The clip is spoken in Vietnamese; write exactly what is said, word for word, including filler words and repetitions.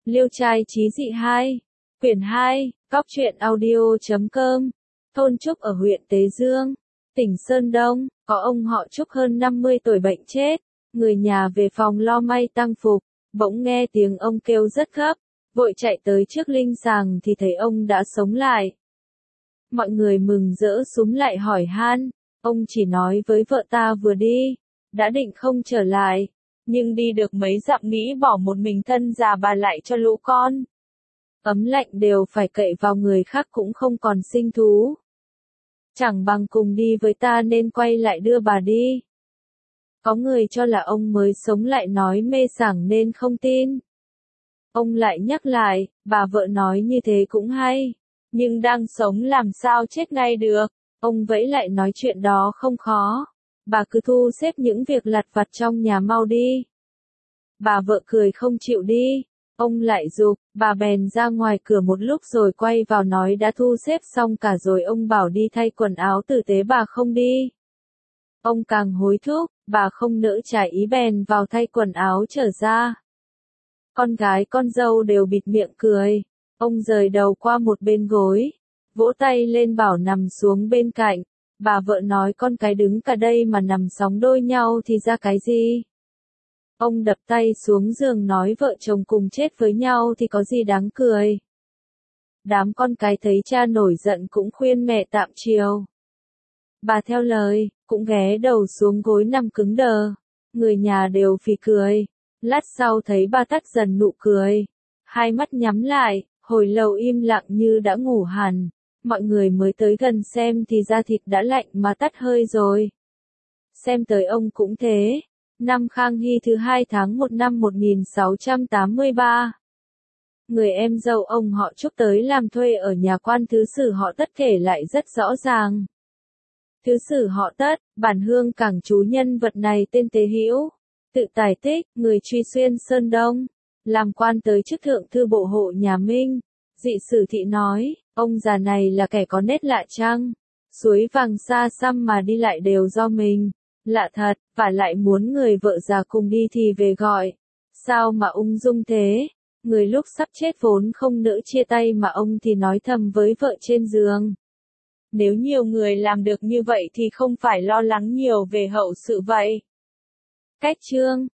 Liêu trai trí dị hai, quyển hai, góc truyện audio.com, thôn Trúc ở huyện Tế Dương, tỉnh Sơn Đông, có ông họ Trúc hơn năm mươi tuổi bệnh chết, người nhà về phòng lo may tang phục, bỗng nghe tiếng ông kêu rất gấp, vội chạy tới trước linh sàng thì thấy ông đã sống lại. Mọi người mừng rỡ súm lại hỏi han, ông chỉ nói với vợ ta vừa đi, đã định không trở lại, nhưng đi được mấy dặm nghĩ bỏ một mình thân già bà lại cho lũ con. Ấm lạnh đều phải cậy vào người khác cũng không còn sinh thú. Chẳng bằng cùng đi với ta nên quay lại đưa bà đi. Có người cho là ông mới sống lại nói mê sảng nên không tin. Ông lại nhắc lại, bà vợ nói như thế cũng hay, nhưng đang sống làm sao chết ngay được. Ông vẫy lại nói chuyện đó không khó, bà cứ thu xếp những việc lặt vặt trong nhà mau đi. Bà vợ cười không chịu đi, ông lại giục, bà bèn ra ngoài cửa một lúc rồi quay vào nói đã thu xếp xong cả rồi, ông bảo đi thay quần áo tử tế bà không đi. Ông càng hối thúc, bà không nỡ trả ý bèn vào thay quần áo trở ra. Con gái con dâu đều bịt miệng cười, ông rời đầu qua một bên gối, vỗ tay lên bảo nằm xuống bên cạnh, bà vợ nói con cái đứng cả đây mà nằm sóng đôi nhau thì ra cái gì. Ông đập tay xuống giường nói vợ chồng cùng chết với nhau thì có gì đáng cười. Đám con cái thấy cha nổi giận cũng khuyên mẹ tạm chiều. Bà theo lời, cũng ghé đầu xuống gối nằm cứng đờ, người nhà đều phì cười, lát sau thấy bà tắt dần nụ cười, hai mắt nhắm lại, hồi lâu im lặng như đã ngủ hẳn, mọi người mới tới gần xem thì da thịt đã lạnh mà tắt hơi rồi. Xem tới ông cũng thế. Năm Khang Hy thứ hai tháng một năm một nghìn sáu trăm tám mươi ba. Người em dâu ông họ Trúc tới làm thuê ở nhà quan thứ sử họ Tất kể lại rất rõ ràng. Thứ sử họ Tất, bản hương cảng chú nhân vật này tên Tế Hữu, tự tài tích, người Truy Xuyên Sơn Đông, làm quan tới chức thượng thư bộ hộ nhà Minh. Dị sử thị nói, ông già này là kẻ có nét lạ chăng? Suối vàng xa xăm mà đi lại đều do mình. Lạ thật, và lại muốn người vợ già cùng đi thì về gọi. Sao mà ung dung thế? Người lúc sắp chết vốn không nỡ chia tay mà ông thì nói thầm với vợ trên giường. Nếu nhiều người làm được như vậy thì không phải lo lắng nhiều về hậu sự vậy. Cách chương